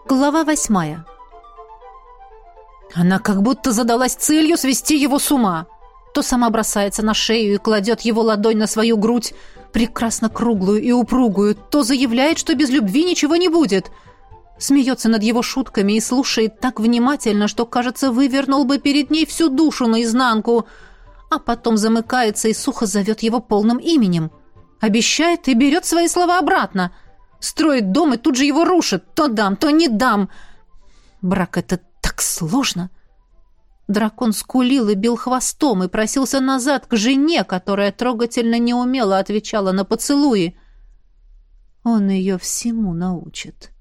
Глава 8. Она как будто задалась целью свести его с ума. То сама бросается на шею и кладет его ладонь на свою грудь, прекрасно круглую и упругую, то заявляет, что без любви ничего не будет. Смеется над его шутками и слушает так внимательно, что, кажется, вывернул бы перед ней всю душу наизнанку, а потом замыкается и сухо зовет его полным именем. Обещает и берет свои слова обратно. Строит дом и тут же его рушит. То дам, то не дам. Брак — это так сложно. Дракон скулил и бил хвостом и просился назад к жене, которая трогательно неумело отвечала на поцелуи. Он ее всему научит.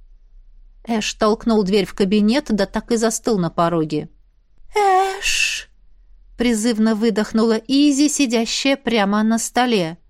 Эш толкнул дверь в кабинет, да так и застыл на пороге. «Эш!» — призывно выдохнула Изи, сидящая прямо на столе.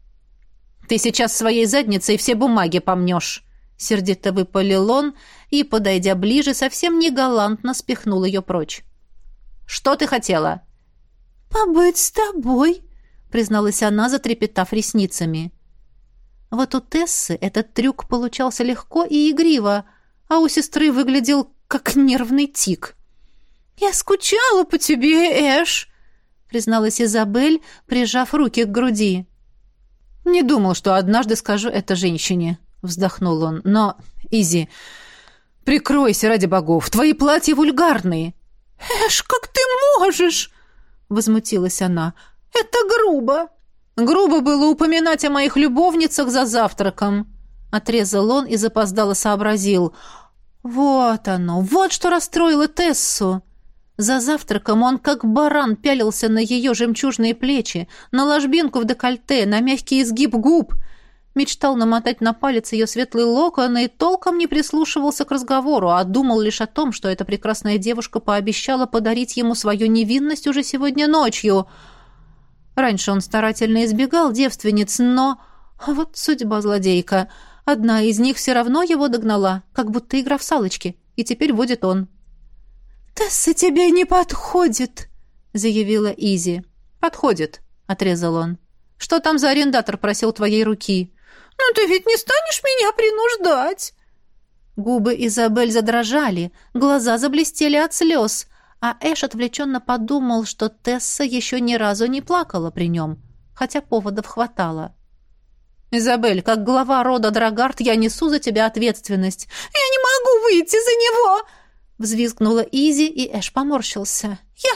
«Ты сейчас своей задницей все бумаги помнешь!» Сердито выпалил он и, подойдя ближе, совсем негалантно спихнул ее прочь. «Что ты хотела?» «Побыть с тобой», — призналась она, затрепетав ресницами. Вот у Тессы этот трюк получался легко и игриво, а у сестры выглядел как нервный тик. «Я скучала по тебе, Эш», — призналась Изабель, прижав руки к груди. «Не думал, что однажды скажу это женщине», — вздохнул он. «Но, Изи, прикройся, ради богов, твои платья вульгарные». «Эш, как ты можешь?» — возмутилась она. «Это грубо». «Грубо было упоминать о моих любовницах за завтраком», — отрезал он и запоздало сообразил. «Вот оно, вот что расстроило Тессу». За завтраком он, как баран, пялился на ее жемчужные плечи, на ложбинку в декольте, на мягкий изгиб губ. Мечтал намотать на палец ее светлые локоны и толком не прислушивался к разговору, а думал лишь о том, что эта прекрасная девушка пообещала подарить ему свою невинность уже сегодня ночью. Раньше он старательно избегал девственниц, но... Вот судьба злодейка. Одна из них все равно его догнала, как будто игра в салочки, и теперь водит он. «Тесса тебе не подходит», — заявила Изи. «Подходит», — отрезал он. «Что там за арендатор просил твоей руки?» «Ну ты ведь не станешь меня принуждать!» Губы Изабель задрожали, глаза заблестели от слез, а Эш отвлеченно подумал, что Тесса еще ни разу не плакала при нем, хотя поводов хватало. «Изабель, как глава рода Драгард, я несу за тебя ответственность». «Я не могу выйти за него!» Взвизгнула Изи, и Эш поморщился. «Я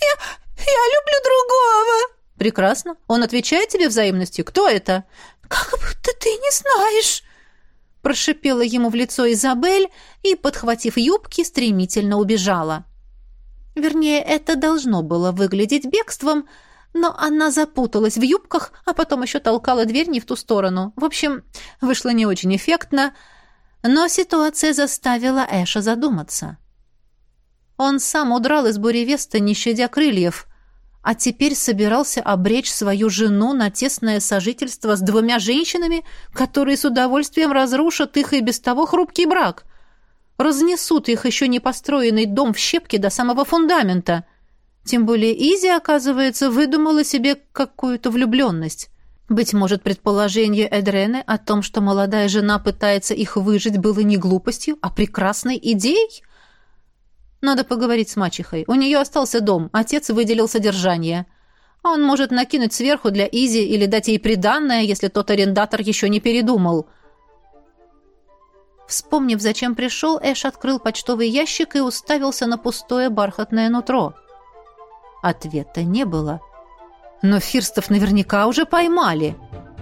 люблю другого!» «Прекрасно. Он отвечает тебе взаимностью. Кто это?» «Как будто ты не знаешь!» Прошипела ему в лицо Изабель и, подхватив юбки, стремительно убежала. Вернее, это должно было выглядеть бегством, но она запуталась в юбках, а потом еще толкала дверь не в ту сторону. В общем, вышло не очень эффектно, но ситуация заставила Эша задуматься. Он сам удрал из Буревеста, не щадя крыльев, а теперь собирался обречь свою жену на тесное сожительство с двумя женщинами, которые с удовольствием разрушат их и без того хрупкий брак. Разнесут их еще не построенный дом в щепки до самого фундамента. Тем более Изи, оказывается, выдумала себе какую-то влюбленность. Быть может, предположение Эдрены о том, что молодая жена пытается их выжить, было не глупостью, а прекрасной идеей? Надо поговорить с мачехой. У нее остался дом, отец выделил содержание. Он может накинуть сверху для Изи или дать ей приданное, если тот арендатор еще не передумал. Вспомнив, зачем пришел, Эш открыл почтовый ящик и уставился на пустое бархатное нутро. Ответа не было. Но Фирстов наверняка уже поймали.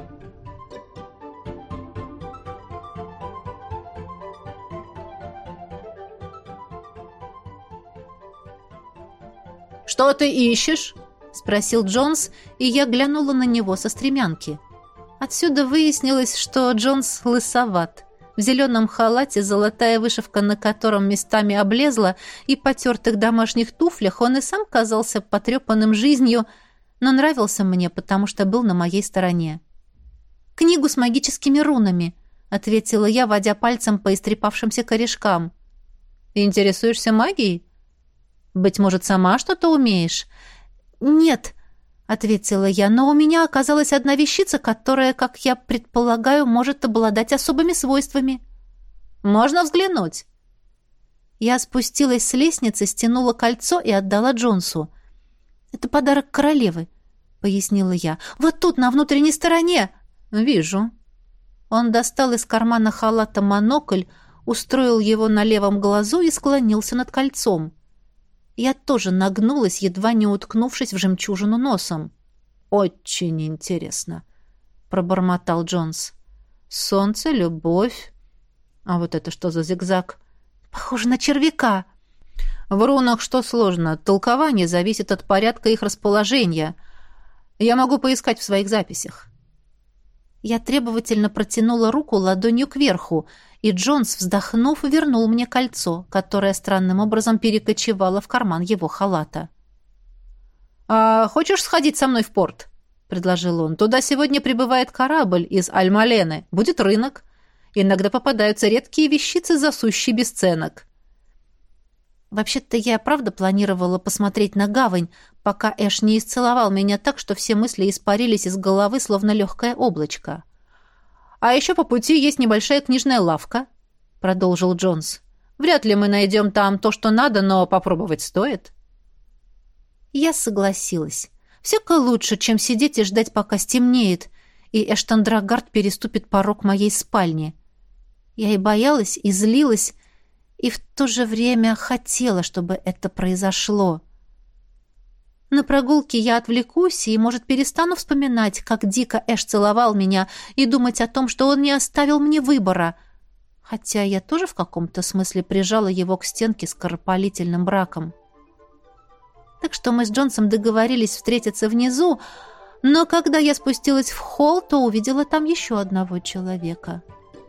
«Что ты ищешь?» — спросил Джонс, и я глянула на него со стремянки. Отсюда выяснилось, что Джонс лысоват. В зеленом халате, золотая вышивка на котором местами облезла, и потертых домашних туфлях он и сам казался потрепанным жизнью, но нравился мне, потому что был на моей стороне. «Книгу с магическими рунами», — ответила я, водя пальцем по истрепавшимся корешкам. «Интересуешься магией? Быть может, сама что-то умеешь?» «Нет», — ответила я, «но у меня оказалась одна вещица, которая, как я предполагаю, может обладать особыми свойствами». «Можно взглянуть?» Я спустилась с лестницы, стянула кольцо и отдала Джонсу. «Это подарок королевы», — пояснила я. «Вот тут, на внутренней стороне». «Вижу». Он достал из кармана халата монокль, устроил его на левом глазу и склонился над кольцом. Я тоже нагнулась, едва не уткнувшись в жемчужину носом. «Очень интересно», — пробормотал Джонс. «Солнце, любовь. А вот это что за зигзаг?» «Похоже на червяка». «В рунах что сложно? Толкование зависит от порядка их расположения. Я могу поискать в своих записях». Я требовательно протянула руку ладонью кверху, и Джонс, вздохнув, вернул мне кольцо, которое странным образом перекочевало в карман его халата. «А хочешь сходить со мной в порт?» — предложил он. «Туда сегодня прибывает корабль из Аль-Малены. Будет рынок. Иногда попадаются редкие вещицы за сущий бесценок». Вообще-то я правда планировала посмотреть на гавань, пока Эш не исцеловал меня так, что все мысли испарились из головы, словно легкое облачко. «А еще по пути есть небольшая книжная лавка», — продолжил Джонс. «Вряд ли мы найдем там то, что надо, но попробовать стоит». Я согласилась. Всяко лучше, чем сидеть и ждать, пока стемнеет, и Эштон Драгард переступит порог моей спальни. Я и боялась, и злилась, и в то же время хотела, чтобы это произошло. На прогулке я отвлекусь и, может, перестану вспоминать, как дико Эш целовал меня, и думать о том, что он не оставил мне выбора. Хотя я тоже в каком-то смысле прижала его к стенке скоропалительным браком. Так что мы с Джонсом договорились встретиться внизу, но когда я спустилась в холл, то увидела там еще одного человека.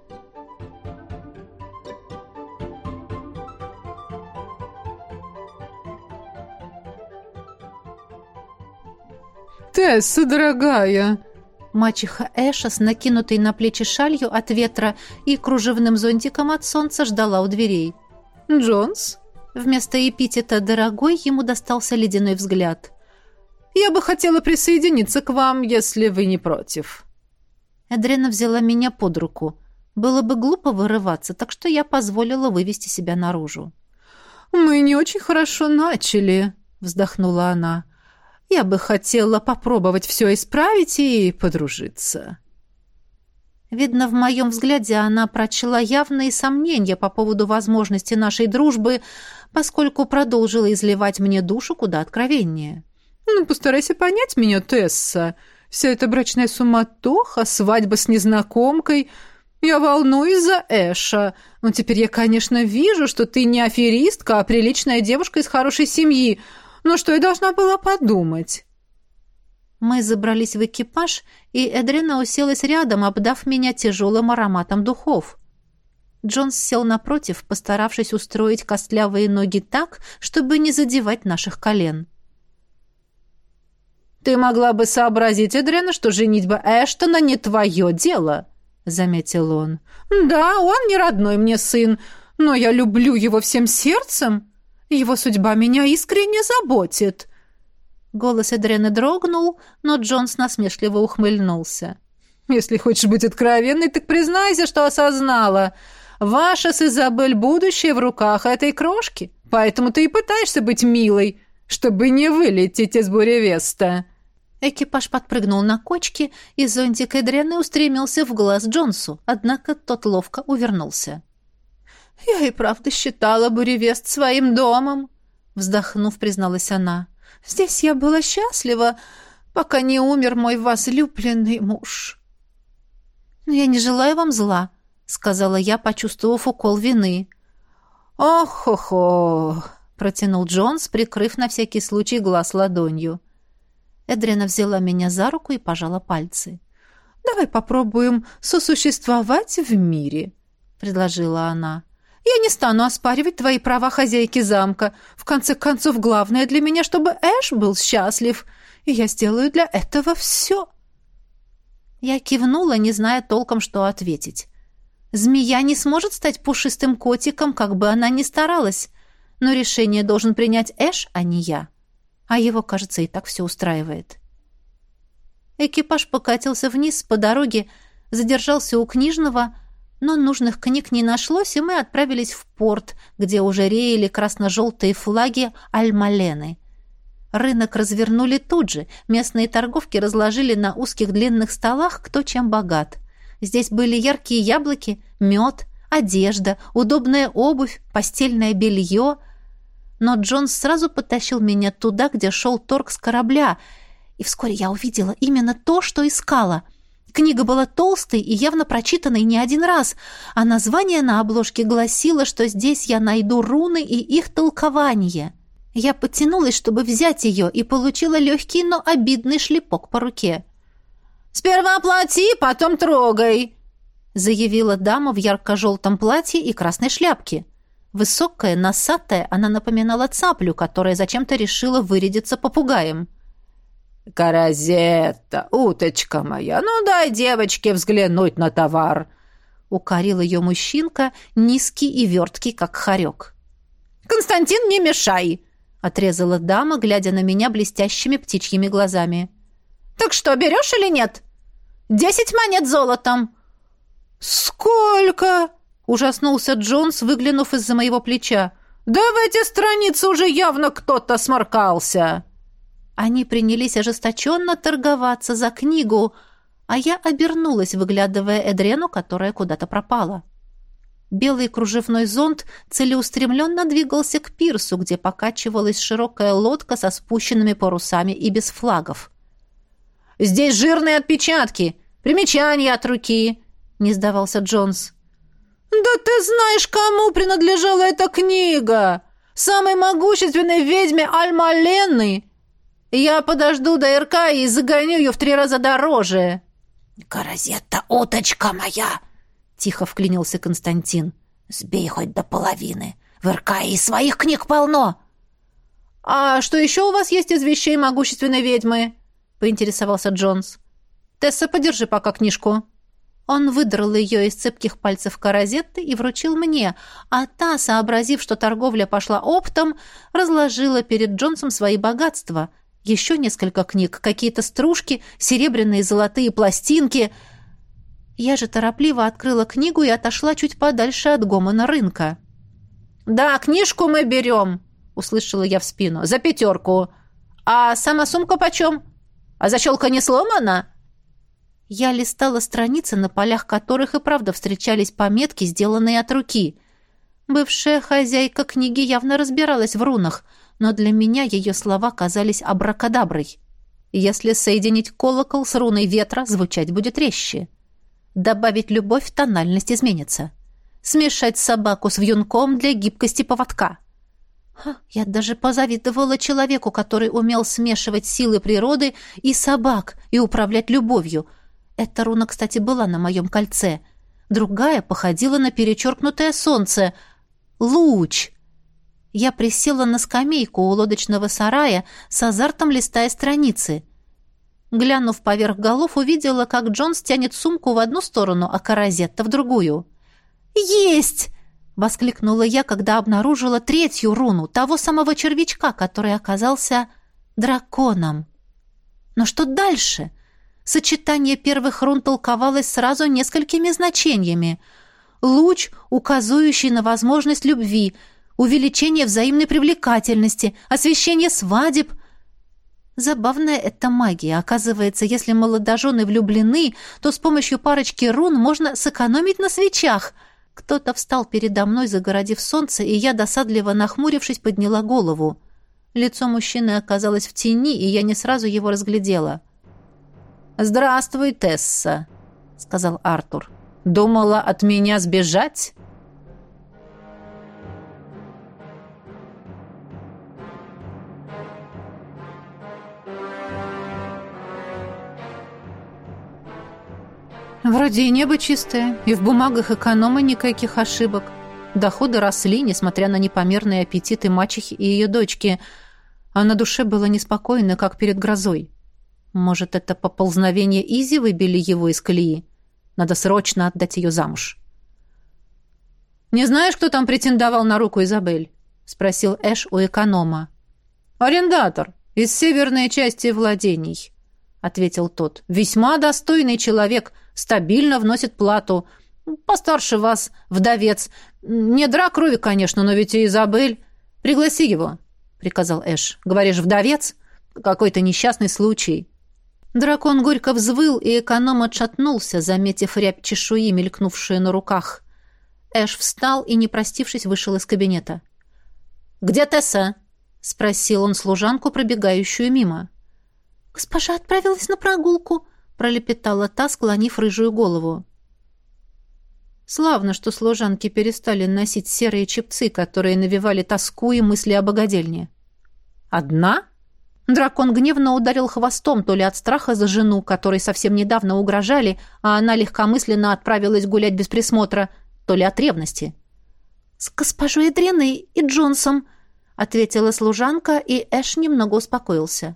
«Тесса, дорогая!» Мачеха Эша с накинутой на плечи шалью от ветра и кружевным зонтиком от солнца ждала у дверей. «Джонс?» Вместо эпитета «дорогой» ему достался ледяной взгляд. «Я бы хотела присоединиться к вам, если вы не против». Эдрена взяла меня под руку. Было бы глупо вырываться, так что я позволила вывести себя наружу. «Мы не очень хорошо начали», — вздохнула она. «Я бы хотела попробовать все исправить и подружиться». Видно, в моем взгляде она прочла явные сомнения по поводу возможности нашей дружбы, поскольку продолжила изливать мне душу куда откровеннее. «Ну, постарайся понять меня, Тесса. Вся эта брачная суматоха, свадьба с незнакомкой. Я волнуюсь за Эша. Но теперь я, конечно, вижу, что ты не аферистка, а приличная девушка из хорошей семьи. Но что я должна была подумать?» Мы забрались в экипаж, и Эдрена уселась рядом, обдав меня тяжелым ароматом духов. Джонс сел напротив, постаравшись устроить костлявые ноги так, чтобы не задевать наших колен. «Ты могла бы сообразить, Эдрена, что женитьба Эштона не твое дело», — заметил он. «Да, он не родной мне сын, но я люблю его всем сердцем. Его судьба меня искренне заботит». Голос Эдрены дрогнул, но Джонс насмешливо ухмыльнулся. «Если хочешь быть откровенной, так признайся, что осознала. Ваша с Изабель будущее в руках этой крошки, поэтому ты и пытаешься быть милой, чтобы не вылететь из Буревеста». Экипаж подпрыгнул на кочке, и зонтик Эдрены устремился в глаз Джонсу, однако тот ловко увернулся. «Я и правда считала Буревест своим домом», — вздохнув, призналась она. «Здесь я была счастлива, пока не умер мой возлюбленный муж». «Но я не желаю вам зла», — сказала я, почувствовав укол вины. «Ох-хо-хо», — протянул Джонс, прикрыв на всякий случай глаз ладонью. Эдрена взяла меня за руку и пожала пальцы. «Давай попробуем сосуществовать в мире», — предложила она. «Я не стану оспаривать твои права хозяйки замка. В конце концов, главное для меня, чтобы Эш был счастлив, и я сделаю для этого все». Я кивнула, не зная толком, что ответить. Змея не сможет стать пушистым котиком, как бы она ни старалась, но решение должен принять Эш, а не я. А его, кажется, и так все устраивает. Экипаж покатился вниз по дороге, задержался у книжного, Но нужных книг не нашлось, и мы отправились в порт, где уже реяли красно-желтые флаги Аль-Малены. Рынок развернули тут же, местные торговки разложили на узких длинных столах кто чем богат. Здесь были яркие яблоки, мед, одежда, удобная обувь, постельное белье. Но Джонс сразу потащил меня туда, где шел торг с корабля, и вскоре я увидела именно то, что искала. Книга была толстой и явно прочитанной не один раз, а название на обложке гласило, что здесь я найду руны и их толкование. Я потянулась, чтобы взять ее, и получила легкий, но обидный шлепок по руке. «Сперва плати, потом трогай», — заявила дама в ярко-желтом платье и красной шляпке. Высокая, носатая, она напоминала цаплю, которая зачем-то решила вырядиться попугаем. «Каразетта, уточка моя, ну дай девочке взглянуть на товар!» Укорил ее мужчинка, низкий и верткий, как хорек. «Константин, не мешай!» — отрезала дама, глядя на меня блестящими птичьими глазами. «Так что, берешь или нет? 10 монет золотом!» «Сколько?» — ужаснулся Джонс, выглянув из-за моего плеча. «Да в эти страницы уже явно кто-то сморкался!» Они принялись ожесточенно торговаться за книгу, а я обернулась, выглядывая Эдрену, которая куда-то пропала. Белый кружевной зонт целеустремленно двигался к пирсу, где покачивалась широкая лодка со спущенными парусами и без флагов. «Здесь жирные отпечатки, примечания от руки», — не сдавался Джонс. «Да ты знаешь, кому принадлежала эта книга! Самой могущественной ведьме Аль-Малены! Я подожду до РК и загоню ее в 3 раза дороже». «Каразетта, уточка моя!» — тихо вклинился Константин. «Сбей хоть до половины. В РК и своих книг полно». «А что еще у вас есть из вещей могущественной ведьмы?» — поинтересовался Джонс. «Тесса, подержи пока книжку». Он выдрал ее из цепких пальцев Каразетты и вручил мне, а та, сообразив, что торговля пошла оптом, разложила перед Джонсом свои богатства — еще несколько книг, какие-то стружки, серебряные и золотые пластинки. Я же торопливо открыла книгу и отошла чуть подальше от гомона рынка. «Да, книжку мы берем», — услышала я в спину, — «за 5. А сама сумка почем? А защелка не сломана?» Я листала страницы, на полях которых и правда встречались пометки, сделанные от руки. Бывшая хозяйка книги явно разбиралась в рунах, но для меня ее слова казались абракадаброй. Если соединить колокол с руной ветра, звучать будет резче. Добавить любовь, тональность изменится. Смешать собаку с вьюнком для гибкости поводка. Я даже позавидовала человеку, который умел смешивать силы природы и собак и управлять любовью. Эта руна, кстати, была на моем кольце. Другая походила на перечеркнутое солнце. Луч. Я присела на скамейку у лодочного сарая, с азартом листая страницы. Глянув поверх голов, увидела, как Джонс тянет сумку в одну сторону, а Каразетта в другую. «Есть!» — воскликнула я, когда обнаружила 3-ю руну, того самого червячка, который оказался драконом. Но что дальше? Сочетание первых рун толковалось сразу несколькими значениями. Луч, указывающий на возможность любви — увеличение взаимной привлекательности, освещение свадеб. Забавная эта магия. Оказывается, если молодожены влюблены, то с помощью парочки рун можно сэкономить на свечах. Кто-то встал передо мной, загородив солнце, и я, досадливо нахмурившись, подняла голову. Лицо мужчины оказалось в тени, и я не сразу его разглядела. «Здравствуй, Тесса», — сказал Артур. «Думала от меня сбежать?» Вроде и небо чистое, и в бумагах эконома никаких ошибок. Доходы росли, несмотря на непомерные аппетиты мачехи и ее дочки, а на душе было неспокойно, как перед грозой. Может, это поползновение Изи выбили его из колеи? Надо срочно отдать ее замуж. «Не знаешь, кто там претендовал на руку Изабель?» — спросил Эш у эконома. «Арендатор из северной части владений», — ответил тот. «Весьма достойный человек, стабильно вносит плату. Постарше вас, вдовец. Не дра крови, конечно, но ведь и Изабель. Пригласи его», — приказал Эш. «Говоришь, вдовец? Какой-то несчастный случай». Дракон горько взвыл, и эконом отшатнулся, заметив рябь чешуи, мелькнувшую на руках. Эш встал и, не простившись, вышел из кабинета. «Где Тесса?» — спросил он служанку, пробегающую мимо. «Госпожа отправилась на прогулку», — пролепетала та, склонив рыжую голову. Славно, что служанки перестали носить серые чепцы, которые навевали тоску и мысли о богадельне. «Одна?» Дракон гневно ударил хвостом, то ли от страха за жену, которой совсем недавно угрожали, а она легкомысленно отправилась гулять без присмотра, то ли от ревности. «С госпожой Эдреной и Джонсом», — ответила служанка, и Эш немного успокоился.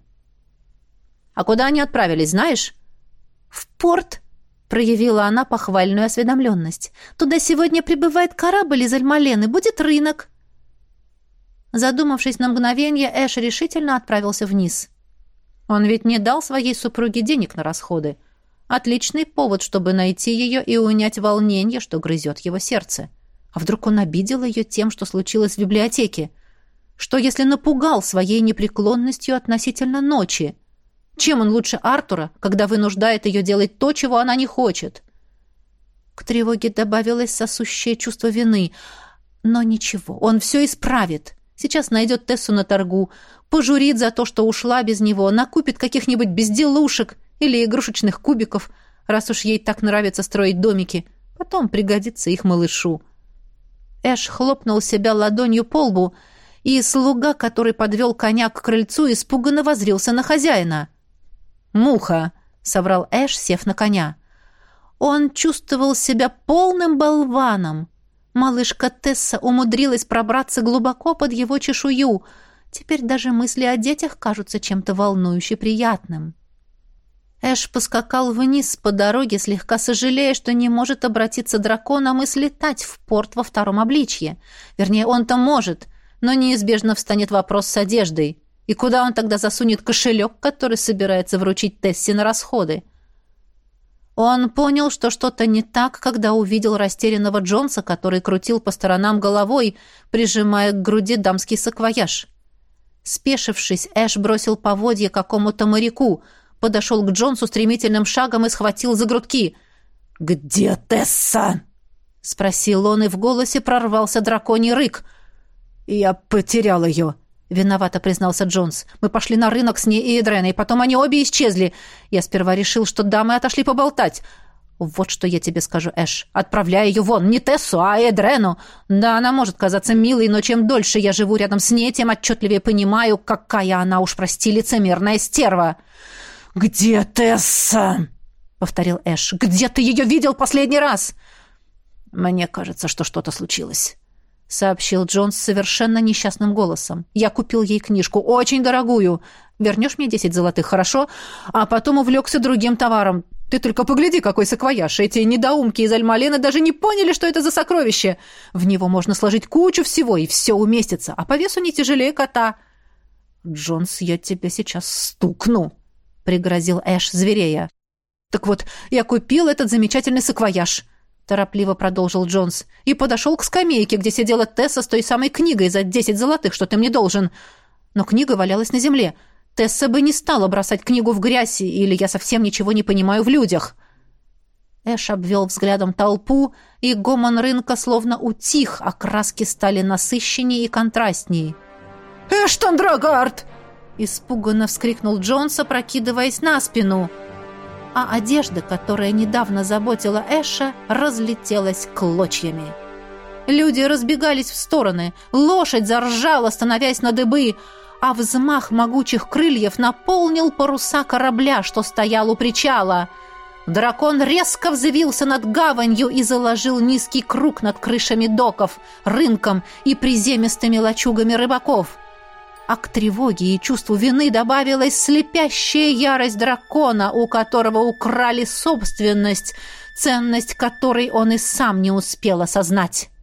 «А куда они отправились, знаешь?» «В порт», — проявила она похвальную осведомленность. «Туда сегодня прибывает корабль из Альмалены, будет рынок». Задумавшись на мгновение, Эш решительно отправился вниз. Он ведь не дал своей супруге денег на расходы. Отличный повод, чтобы найти ее и унять волнение, что грызет его сердце. А вдруг он обидел ее тем, что случилось в библиотеке? Что, если напугал своей непреклонностью относительно ночи? Чем он лучше Артура, когда вынуждает ее делать то, чего она не хочет? К тревоге добавилось сосущее чувство вины. Но ничего, он все исправит. Сейчас найдет Тессу на торгу, пожурит за то, что ушла без него, накупит каких-нибудь безделушек или игрушечных кубиков, раз уж ей так нравится строить домики. Потом пригодится их малышу. Эш хлопнул себя ладонью по лбу, и слуга, который подвел коня к крыльцу, испуганно воззрился на хозяина. «Муха!» — соврал Эш, сев на коня. Он чувствовал себя полным болваном. Малышка Тесса умудрилась пробраться глубоко под его чешую. Теперь даже мысли о детях кажутся чем-то волнующе приятным. Эш поскакал вниз по дороге, слегка сожалея, что не может обратиться драконом и слетать в порт во втором обличье. Вернее, он-то может, но неизбежно встанет вопрос с одеждой. И куда он тогда засунет кошелек, который собирается вручить Тессе на расходы? Он понял, что что-то не так, когда увидел растерянного Джонса, который крутил по сторонам головой, прижимая к груди дамский саквояж. Спешившись, Эш бросил поводья какому-то моряку, подошел к Джонсу стремительным шагом и схватил за грудки. «Где Тесса?» — спросил он, и в голосе прорвался драконий рык. «Я потерял ее», — виновато признался Джонс. «Мы пошли на рынок с ней и Эдреной, потом они обе исчезли. Я сперва решил, что дамы отошли поболтать. Вот что я тебе скажу, Эш. Отправляй ее вон, не Тессу, а Эдрену. Да, она может казаться милой, но чем дольше я живу рядом с ней, тем отчетливее понимаю, какая она, уж прости, лицемерная стерва». «Где Тесса?» — повторил Эш. «Где ты ее видел последний раз?» «Мне кажется, что что-то случилось», — сообщил Джонс совершенно несчастным голосом. «Я купил ей книжку, очень дорогую. Вернешь мне 10 золотых, хорошо? А потом увлекся другим товаром. Ты только погляди, какой саквояж. Эти недоумки из Альмалены даже не поняли, что это за сокровище. В него можно сложить кучу всего, и все уместится, а по весу не тяжелее кота». «Джонс, я тебя сейчас стукну», — пригрозил Эш, зверея. «Так вот, я купил этот замечательный саквояж», — торопливо продолжил Джонс, «и подошел к скамейке, где сидела Тесса с той самой книгой за 10 золотых, что ты мне должен. Но книга валялась на земле. Тесса бы не стала бросать книгу в грязь, или я совсем ничего не понимаю в людях». Эш обвел взглядом толпу, и гомон рынка словно утих, а краски стали насыщеннее и контрастнее. «Эштон Драгард!» — испуганно вскрикнул Джонс, опрокидываясь на спину. А одежда, которая недавно заботила Эша, разлетелась клочьями. Люди разбегались в стороны, лошадь заржала, становясь на дыбы, а взмах могучих крыльев наполнил паруса корабля, что стоял у причала. Дракон резко взвился над гаванью и заложил низкий круг над крышами доков, рынком и приземистыми лачугами рыбаков. А к тревоге и чувству вины добавилась слепящая ярость дракона, у которого украли собственность, ценность которой он и сам не успел осознать.